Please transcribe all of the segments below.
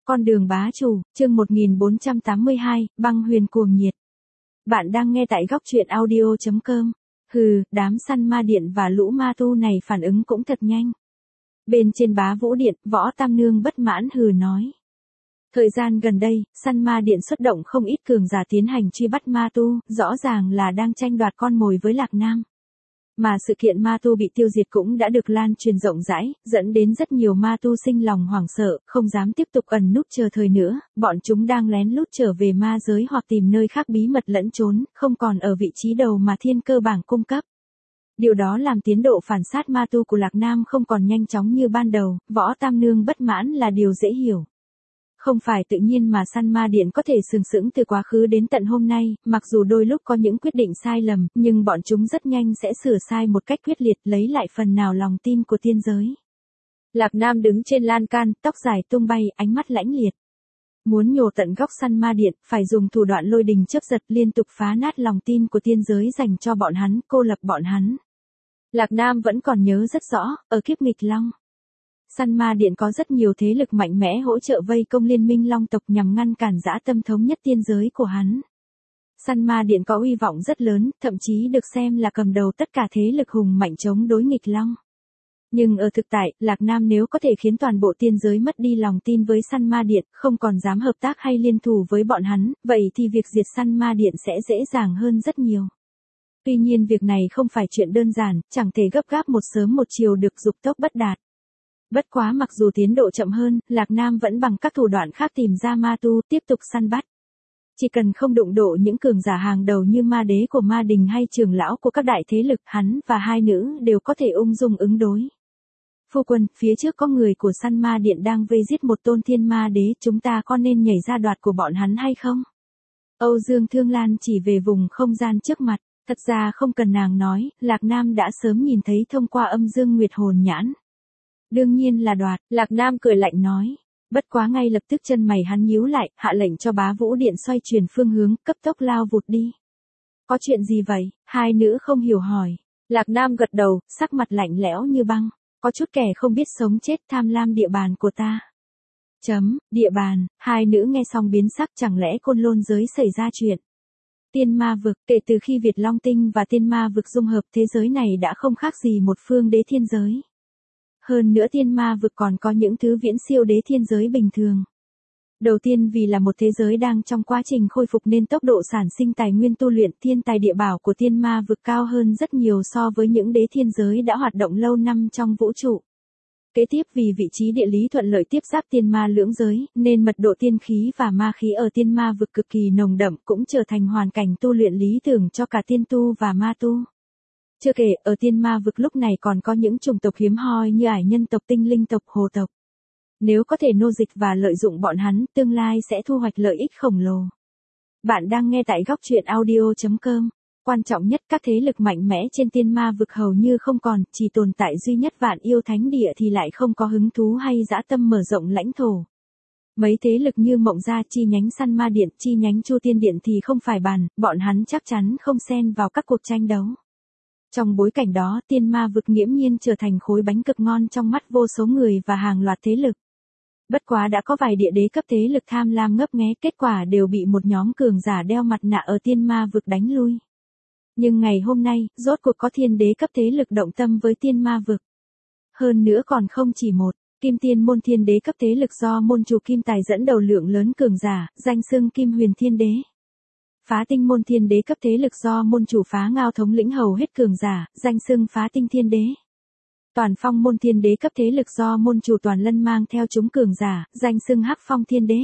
Con đường bá chủ, chương 1482, băng huyền cuồng nhiệt. Bạn đang nghe tại góc truyện audio.com. Hừ, đám săn ma điện và lũ ma tu này phản ứng cũng thật nhanh. Bên trên Bá Vũ Điện, Võ Tam Nương bất mãn hừ nói. Thời gian gần đây, săn ma điện xuất động không ít cường giả tiến hành truy bắt ma tu, rõ ràng là đang tranh đoạt con mồi với Lạc Nam. Mà sự kiện ma tu bị tiêu diệt cũng đã được lan truyền rộng rãi, dẫn đến rất nhiều ma tu sinh lòng hoảng sợ, không dám tiếp tục ẩn núp chờ thời nữa, bọn chúng đang lén lút trở về ma giới hoặc tìm nơi khác bí mật lẫn trốn, không còn ở vị trí đầu mà thiên cơ bảng cung cấp. Điều đó làm tiến độ phản sát ma tu của Lạc Nam không còn nhanh chóng như ban đầu, Võ Tam Nương bất mãn là điều dễ hiểu. Không phải tự nhiên mà săn ma điện có thể sừng sững từ quá khứ đến tận hôm nay, mặc dù đôi lúc có những quyết định sai lầm, nhưng bọn chúng rất nhanh sẽ sửa sai một cách quyết liệt, lấy lại phần nào lòng tin của tiên giới. Lạc Nam đứng trên lan can, tóc dài tung bay, ánh mắt lãnh liệt. Muốn nhổ tận gốc săn ma điện, phải dùng thủ đoạn lôi đình chớp giật liên tục phá nát lòng tin của tiên giới dành cho bọn hắn, cô lập bọn hắn. Lạc Nam vẫn còn nhớ rất rõ, ở kiếp nghịch long. Săn ma điện có rất nhiều thế lực mạnh mẽ hỗ trợ vây công liên minh long tộc nhằm ngăn cản dã tâm thống nhất tiên giới của hắn. Săn ma điện có uy vọng rất lớn, thậm chí được xem là cầm đầu tất cả thế lực hùng mạnh chống đối nghịch long. Nhưng ở thực tại, Lạc Nam nếu có thể khiến toàn bộ tiên giới mất đi lòng tin với săn ma điện, không còn dám hợp tác hay liên thủ với bọn hắn, vậy thì việc diệt săn ma điện sẽ dễ dàng hơn rất nhiều. Tuy nhiên việc này không phải chuyện đơn giản, chẳng thể gấp gáp một sớm một chiều được dục tốc bất đạt. Bất quá mặc dù tiến độ chậm hơn, Lạc Nam vẫn bằng các thủ đoạn khác tìm ra ma tu, tiếp tục săn bắt. Chỉ cần không đụng độ những cường giả hàng đầu như ma đế của ma đình hay trưởng lão của các đại thế lực, hắn và hai nữ đều có thể ung dung ứng đối. Phu quân, phía trước có người của săn ma điện đang vây giết một tôn thiên ma đế, chúng ta có nên nhảy ra đoạt của bọn hắn hay không? Âu Dương Thương Lan chỉ về vùng không gian trước mặt, thật ra không cần nàng nói, Lạc Nam đã sớm nhìn thấy thông qua âm dương nguyệt hồn nhãn. Đương nhiên là đoạt, Lạc Nam cười lạnh nói. Bất quá ngay lập tức chân mày hắn nhíu lại, hạ lệnh cho Bá Vũ Điện xoay chuyển phương hướng, cấp tốc lao vụt đi. Có chuyện gì vậy? Hai nữ không hiểu hỏi. Lạc Nam gật đầu, sắc mặt lạnh lẽo như băng. Có chút kẻ không biết sống chết tham lam địa bàn của ta. Địa bàn, hai nữ nghe xong biến sắc, chẳng lẽ Côn Lôn giới xảy ra chuyện. Tiên ma vực, kể từ khi Việt Long Tinh và tiên ma vực dung hợp, thế giới này đã không khác gì một phương đế thiên giới. Hơn nữa tiên ma vực còn có những thứ viễn siêu đế thiên giới bình thường. Đầu tiên vì là một thế giới đang trong quá trình khôi phục nên tốc độ sản sinh tài nguyên tu luyện thiên tài địa bảo của tiên ma vực cao hơn rất nhiều so với những đế thiên giới đã hoạt động lâu năm trong vũ trụ. Kế tiếp vì vị trí địa lý thuận lợi tiếp giáp tiên ma lưỡng giới, nên mật độ tiên khí và ma khí ở tiên ma vực cực kỳ nồng đậm, cũng trở thành hoàn cảnh tu luyện lý tưởng cho cả tiên tu và ma tu. Chưa kể, ở tiên ma vực lúc này còn có những chủng tộc hiếm hoi như ải nhân tộc, tinh linh tộc, hồ tộc. Nếu có thể nô dịch và lợi dụng bọn hắn, tương lai sẽ thu hoạch lợi ích khổng lồ. Bạn đang nghe tại góc truyện audio.com. Quan trọng nhất, các thế lực mạnh mẽ trên tiên ma vực hầu như không còn, chỉ tồn tại duy nhất Vạn Yêu Thánh Địa thì lại không có hứng thú hay dã tâm mở rộng lãnh thổ. Mấy thế lực như Mộng Gia chi nhánh Săn Ma Điện, chi nhánh Chu Tiên Điện thì không phải bàn, bọn hắn chắc chắn không xen vào các cuộc tranh đấu. Trong bối cảnh đó, tiên ma vực nghiễm nhiên trở thành khối bánh cực ngon trong mắt vô số người và hàng loạt thế lực. Bất quá đã có vài địa đế cấp thế lực tham lam ngấp nghé, kết quả đều bị một nhóm cường giả đeo mặt nạ ở tiên ma vực đánh lui. Nhưng ngày hôm nay, rốt cuộc có thiên đế cấp thế lực động tâm với tiên ma vực. Hơn nữa còn không chỉ một, Kim Tiên môn thiên đế cấp thế lực do môn chủ Kim Tài dẫn đầu lượng lớn cường giả, danh xưng Kim Huyền Thiên Đế. Phá Tinh môn thiên đế cấp thế lực do môn chủ Phá Ngao thống lĩnh hầu hết cường giả, danh xưng Phá Tinh Thiên Đế. Toàn Phong môn thiên đế cấp thế lực do môn chủ Toàn Lân mang theo chúng cường giả, danh xưng Hắc Phong Thiên Đế.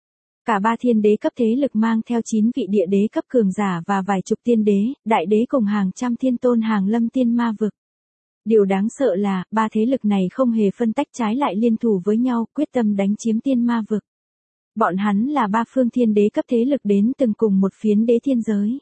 Cả ba thiên đế cấp thế lực mang theo 9 vị địa đế cấp cường giả và vài chục tiên đế, đại đế cùng hàng trăm thiên tôn hàng lâm tiên ma vực. Điều đáng sợ là, ba thế lực này không hề phân tách, trái lại liên thủ với nhau, quyết tâm đánh chiếm tiên ma vực. Bọn hắn là ba phương thiên đế cấp thế lực đến từng cùng một phiến đế thiên giới.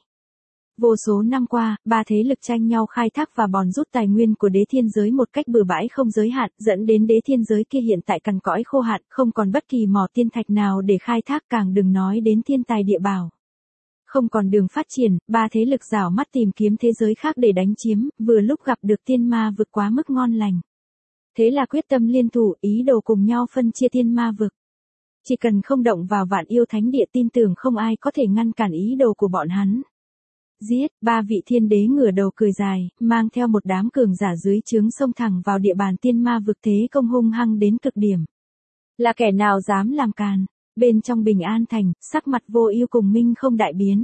Vô số năm qua, ba thế lực tranh nhau khai thác và bòn rút tài nguyên của đế thiên giới một cách bừa bãi không giới hạn, dẫn đến đế thiên giới kia hiện tại cằn cõi khô hạn, không còn bất kỳ mỏ tiên thạch nào để khai thác, càng đừng nói đến thiên tài địa bảo. Không còn đường phát triển, ba thế lực rảo mắt tìm kiếm thế giới khác để đánh chiếm, vừa lúc gặp được tiên ma vực quá mức ngon lành. Thế là quyết tâm liên thủ, ý đồ cùng nhau phân chia tiên ma vực. Chỉ cần không động vào Vạn Yêu Thánh Địa, tin tưởng không ai có thể ngăn cản ý đồ của bọn hắn. Giết, ba vị thiên đế ngửa đầu cười dài, mang theo một đám cường giả dưới trướng xông thẳng vào địa bàn tiên ma vực, thế công hung hăng đến cực điểm. Là kẻ nào dám làm càn? Bên trong Bình An Thành, sắc mặt Vô Ưu cùng Minh Không đại biến.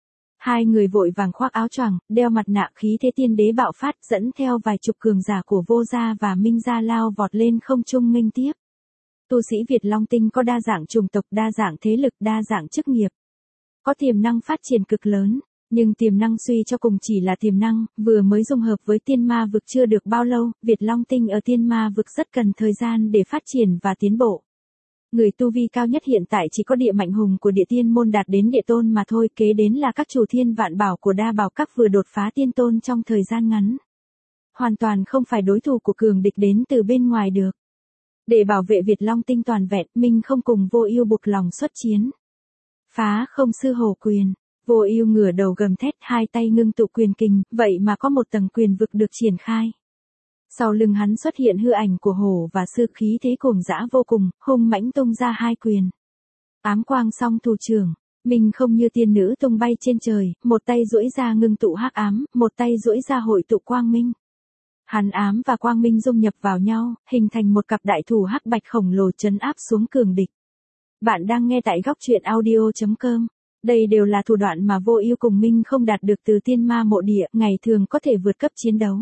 Hai người vội vàng khoác áo choàng, đeo mặt nạ, khí thế tiên đế bạo phát, dẫn theo vài chục cường giả của Vô gia và Minh gia lao vọt lên không trung nghênh tiếp. Tu sĩ Việt Long Tinh có đa dạng chủng tộc, đa dạng thế lực, đa dạng chức nghiệp. Có tiềm năng phát triển cực lớn, nhưng tiềm năng suy cho cùng chỉ là tiềm năng, vừa mới dung hợp với tiên ma vực chưa được bao lâu, Việt Long Tinh ở tiên ma vực rất cần thời gian để phát triển và tiến bộ. Người tu vi cao nhất hiện tại chỉ có Địa Mạnh Hùng của Địa Tiên môn đạt đến Địa Tôn mà thôi, kế đến là các chủ thiên vạn bảo của Đa Bảo các vừa đột phá tiên tôn trong thời gian ngắn. Hoàn toàn không phải đối thủ của cường địch đến từ bên ngoài được. Để bảo vệ Việt Long Tinh toàn vẹn, Minh Không cùng Vô Ưu buộc lòng xuất chiến. Phá Không Sư Hổ Quyền. Vô Ưu ngửa đầu gầm thét, hai tay ngưng tụ quyền kình, vậy mà có một tầng quyền vực được triển khai. Sau lưng hắn xuất hiện hư ảnh của hổ và sư, khí thế cuồng dã vô cùng, hung mãnh tung ra hai quyền. Ám quang song thủ trưởng, Minh Không như tiên nữ tung bay trên trời, một tay duỗi ra ngưng tụ hắc ám, một tay duỗi ra hội tụ quang minh. Hắn ám và quang minh dung nhập vào nhau, hình thành một cặp đại thủ hắc bạch khổng lồ trấn áp xuống cường địch. Bạn đang nghe tại góc truyện audio.com. Đây đều là thủ đoạn mà Vô Ưu cùng Minh Không đạt được từ tiên ma mộ địa, ngày thường có thể vượt cấp chiến đấu.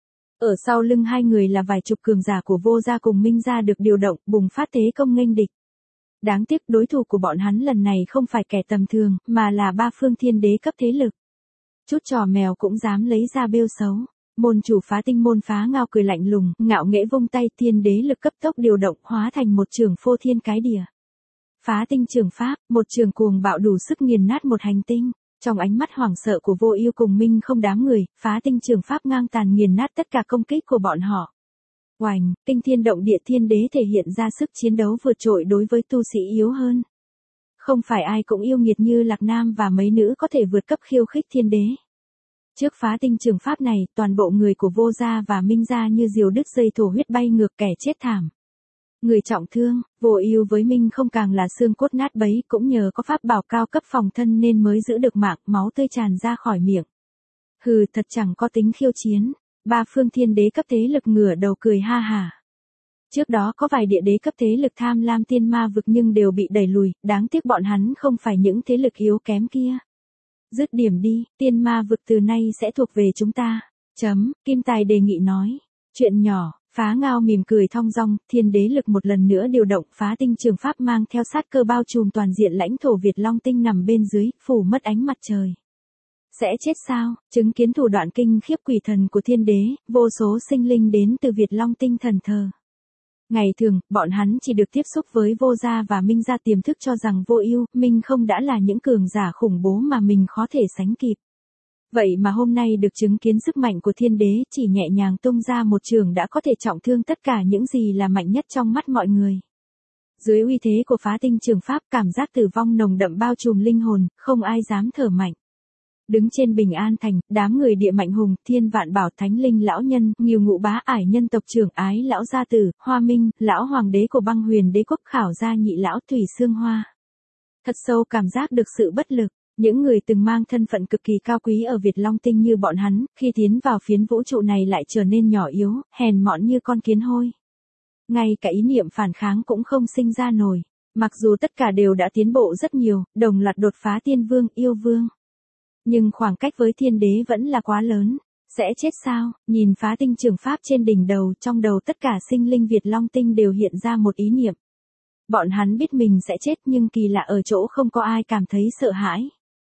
Ở sau lưng hai người là vài chục cường giả của Vô gia cùng Minh gia được điều động, bùng phát thế công nghênh địch. Đáng tiếc đối thủ của bọn hắn lần này không phải kẻ tầm thường, mà là ba phương thiên đế cấp thế lực. Chút trò mèo cũng dám lấy ra bêu xấu. Môn chủ Phá Tinh môn Phá Ngao cười lạnh lùng, ngạo nghễ vung tay, thiên đế lực cấp tốc điều động, hóa thành một trường phô thiên cái địa. Phá Tinh trường pháp, một trường cuồng bạo đủ sức nghiền nát một hành tinh. Trong ánh mắt hoảng sợ của Vô Ưu cùng Minh Không đám người, Phá Tinh trường pháp ngang tàn nghiền nát tất cả công kích của bọn họ. Oành, kinh thiên động địa, thiên đế thể hiện ra sức chiến đấu vượt trội đối với tu sĩ yếu hơn. Không phải ai cũng yêu nghiệt như Lạc Nam và mấy nữ có thể vượt cấp khiêu khích thiên đế. Trước Phá Tinh trường pháp này, toàn bộ người của Vô gia và Minh gia như diều đứt dây, thổ huyết bay ngược, kẻ chết thảm. Người trọng thương, Vô Ưu với Minh Không càng là xương cốt nát bấy, cũng nhờ có pháp bảo cao cấp phòng thân nên mới giữ được mạng, máu tươi tràn ra khỏi miệng. Hừ, thật chẳng có tính khiêu chiến. Ba phương thiên đế cấp thế lực ngửa đầu cười ha hả. Trước đó có vài địa đế cấp thế lực tham lam tiên ma vực nhưng đều bị đẩy lùi, đáng tiếc bọn hắn không phải những thế lực yếu kém kia. Dứt điểm đi, tiên ma vực từ nay sẽ thuộc về chúng ta. Kim Tài đề nghị nói. Chuyện nhỏ. Phá Ngao mỉm cười thong dong, thiên đế lực một lần nữa điều động, Phá Tinh trường pháp mang theo sát cơ bao trùm toàn diện lãnh thổ Việt Long Tinh nằm bên dưới, phủ mất ánh mặt trời. Sẽ chết sao? Chứng kiến thủ đoạn kinh khiếp quỷ thần của thiên đế, vô số sinh linh đến từ Việt Long Tinh thần thờ. Ngày thường, bọn hắn chỉ được tiếp xúc với Vô gia và Minh gia, tiềm thức cho rằng Vô Ưu, Minh Không đã là những cường giả khủng bố mà mình khó thể sánh kịp. Vậy mà hôm nay được chứng kiến sức mạnh của thiên đế, chỉ nhẹ nhàng tung ra một trường đã có thể trọng thương tất cả những gì là mạnh nhất trong mắt mọi người. Dưới uy thế của Phá Tinh trường pháp, cảm giác tử vong nồng đậm bao trùm linh hồn, không ai dám thở mạnh. Đứng trên Bình An Thành, đám người Địa Mạnh Hùng, Thiên Vạn Bảo, Thánh Linh lão nhân, Nghiêu Ngụ Bá Ải nhân tộc trưởng, Ái lão gia tử, Hoa Minh, lão hoàng đế của Băng Huyền đế quốc, Khảo gia nhị lão, Thủy Xương Hoa. Thật sâu cảm giác được sự bất lực. Những người từng mang thân phận cực kỳ cao quý ở Việt Long Tinh như bọn hắn, khi tiến vào phiến vũ trụ này lại trở nên nhỏ yếu, hèn mọn như con kiến hôi. Ngay cả ý niệm phản kháng cũng không sinh ra nổi. Mặc dù tất cả đều đã tiến bộ rất nhiều, đồng loạt đột phá tiên vương, yêu vương. Nhưng khoảng cách với thiên đế vẫn là quá lớn. Sẽ chết sao? Nhìn Phá Tinh trường pháp trên đỉnh đầu, trong đầu tất cả sinh linh Việt Long Tinh đều hiện ra một ý niệm. Bọn hắn biết mình sẽ chết nhưng kỳ lạ ở chỗ không có ai cảm thấy sợ hãi.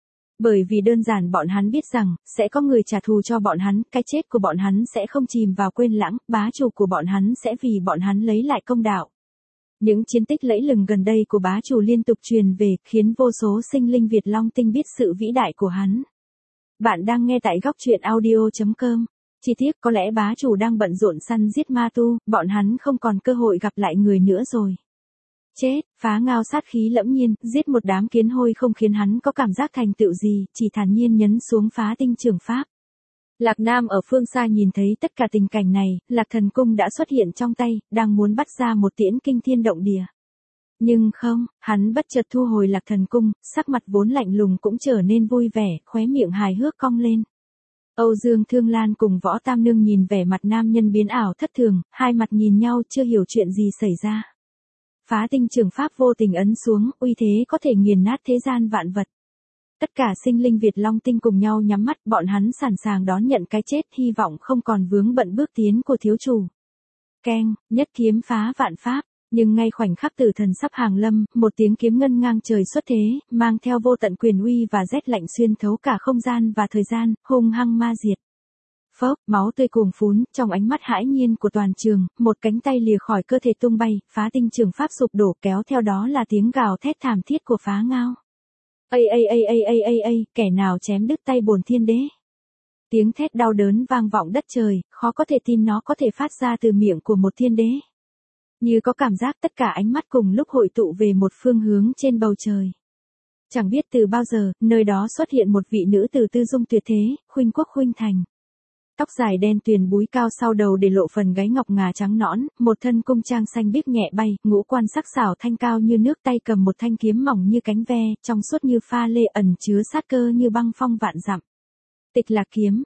Bởi vì đơn giản bọn hắn biết rằng, sẽ có người trả thù cho bọn hắn, cái chết của bọn hắn sẽ không chìm vào quên lãng, bá chủ của bọn hắn sẽ vì bọn hắn lấy lại công đạo. Những chiến tích lẫy lừng gần đây của bá chủ liên tục truyền về, khiến vô số sinh linh Việt Long Tinh biết sự vĩ đại của hắn. Bạn đang nghe tại góc truyện audio.com. Chi tiết có lẽ bá chủ đang bận rộn săn giết ma tu, bọn hắn không còn cơ hội gặp lại người nữa rồi. Chết, Phá Ngao sát khí lẫm nhiên, giết một đám kiến hôi không khiến hắn có cảm giác thành tựu gì, chỉ thản nhiên nhấn xuống Phá Tinh trường pháp. Lạc Nam ở phương xa nhìn thấy tất cả tình cảnh này, Lạc Thần Cung đã xuất hiện trong tay, đang muốn bắt ra một tiễn kinh thiên động địa. Nhưng không, hắn bất chợt thu hồi Lạc Thần cung, sắc mặt vốn lạnh lùng cũng trở nên vui vẻ, khóe miệng hài hước cong lên. Âu Dương Thương Lan cùng Võ Tam Nương nhìn vẻ mặt nam nhân biến ảo thất thường, hai mặt nhìn nhau chưa hiểu chuyện gì xảy ra. Phá tinh trường pháp vô tình ấn xuống, uy thế có thể nghiền nát thế gian vạn vật. Tất cả sinh linh Việt Long Tinh cùng nhau nhắm mắt, bọn hắn sẵn sàng đón nhận cái chết, hy vọng không còn vướng bận bước tiến của thiếu chủ. Keng, nhất kiếm phá vạn pháp. Nhưng ngay khoảnh khắc tử thần sắp hàng lâm, một tiếng kiếm ngân ngang trời xuất thế, mang theo vô tận quyền uy và rét lạnh xuyên thấu cả không gian và thời gian, hung hăng ma diệt. Phốc, máu tươi cuồn phún, trong ánh mắt hãi nhiên của toàn trường, một cánh tay lìa khỏi cơ thể tung bay, phá tinh trường pháp sụp đổ, kéo theo đó là tiếng gào thét thảm thiết của Phá Ngao. Kẻ nào chém đứt tay bổn thiên đế? Tiếng thét đau đớn vang vọng đất trời, khó có thể tin nó có thể phát ra từ miệng của một thiên đế. Như có cảm giác tất cả ánh mắt cùng lúc hội tụ về một phương hướng trên bầu trời. Chẳng biết từ bao giờ, nơi đó xuất hiện một vị nữ tử tư dung tuyệt thế, khuynh quốc khuynh thành. Tóc dài đen tuyền búi cao sau đầu để lộ phần gáy ngọc ngà trắng nõn, một thân cung trang xanh biếc nhẹ bay, ngũ quan sắc sảo thanh cao như nước, tay cầm một thanh kiếm mỏng như cánh ve, trong suốt như pha lê, ẩn chứa sát cơ như băng phong vạn dặm. Tịch Lạc Kiếm,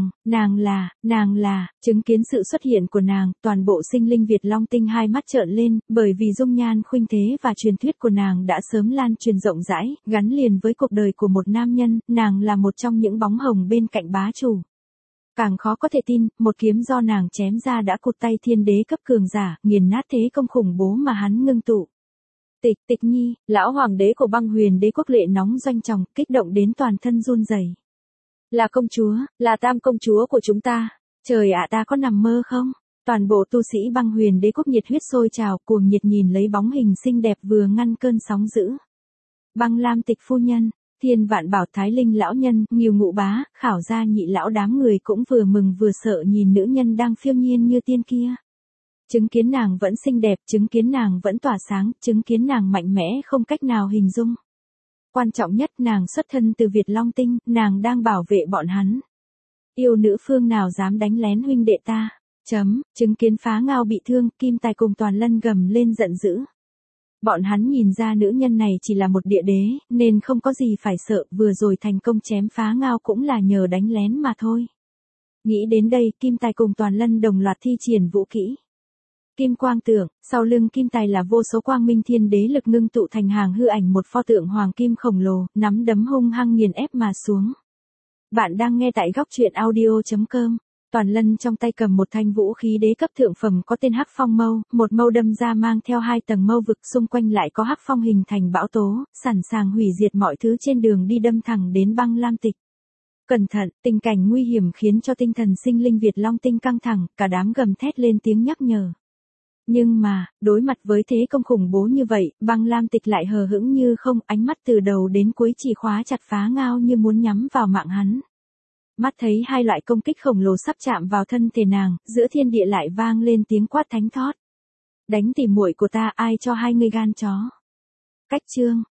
nàng là, chứng kiến sự xuất hiện của nàng, toàn bộ sinh linh Việt Long Tinh hai mắt trợn lên, bởi vì dung nhan khuynh thế và truyền thuyết của nàng đã sớm lan truyền rộng rãi, gắn liền với cuộc đời của một nam nhân, nàng là một trong những bóng hồng bên cạnh bá chủ. Càng khó có thể tin, một kiếm do nàng chém ra đã cụt tay thiên đế cấp cường giả, nghiền nát thế công khủng bố mà hắn ngưng tụ. Tịch Nhi, lão hoàng đế của Băng Huyền Đế quốc lệ nóng doanh tròng, kích động đến toàn thân run rẩy. Là công chúa, là tam công chúa của chúng ta. Trời ạ, ta có nằm mơ không? Toàn bộ tu sĩ Băng Huyền Đế quốc nhiệt huyết sôi trào, cuồng nhiệt nhìn lấy bóng hình xinh đẹp vừa ngăn cơn sóng dữ. Băng Lam Tịch phu nhân, Thiên Vạn Bảo Thái Linh lão nhân, Nghiêu Ngụ Bá, Khảo Gia nhị lão, đám người cũng vừa mừng vừa sợ nhìn nữ nhân đang phiêu nhiên như tiên kia. Chứng kiến nàng vẫn xinh đẹp, chứng kiến nàng vẫn tỏa sáng, chứng kiến nàng mạnh mẽ không cách nào hình dung. Quan trọng nhất, nàng xuất thân từ Việt Long Tinh, nàng đang bảo vệ bọn hắn. Yêu nữ phương nào dám đánh lén huynh đệ ta? Chứng kiến Phá Ngao bị thương, Kim Tài cùng Toàn Lân gầm lên giận dữ. Bọn hắn nhìn ra nữ nhân này chỉ là một địa đế, nên không có gì phải sợ, vừa rồi thành công chém Phá Ngao cũng là nhờ đánh lén mà thôi. Nghĩ đến đây, Kim Tài cùng Toàn Lân đồng loạt thi triển vũ kỹ. Kim Quang Tượng, sau lưng Kim Tài là vô số quang minh thiên đế lực ngưng tụ thành hàng hư ảnh một pho tượng hoàng kim khổng lồ, nắm đấm hung hăng nghiền ép mà xuống. Bạn đang nghe tại góc truyện audio.com. Toàn Lân trong tay cầm một thanh vũ khí đế cấp thượng phẩm có tên Hắc Phong Mâu, một mâu đâm ra mang theo 2 tầng mâu vực, xung quanh lại có hắc phong hình thành bão tố, sẵn sàng hủy diệt mọi thứ trên đường đi, đâm thẳng đến Băng Lam Tịch. Cẩn thận, tình cảnh nguy hiểm khiến cho tinh thần sinh linh Việt Long Tinh căng thẳng, cả đám gầm thét lên tiếng nhắc nhở. Nhưng mà, đối mặt với thế công khủng bố như vậy, Băng Lam Tịch lại hờ hững như không, ánh mắt từ đầu đến cuối chỉ khóa chặt Phá Ngao như muốn nhắm vào mạng hắn. Mắt thấy hai loại công kích khổng lồ sắp chạm vào thân thể nàng, giữa thiên địa lại vang lên tiếng quát thánh thót. Đánh tỉ muội của ta, ai cho hai ngươi gan chó? Cách chương,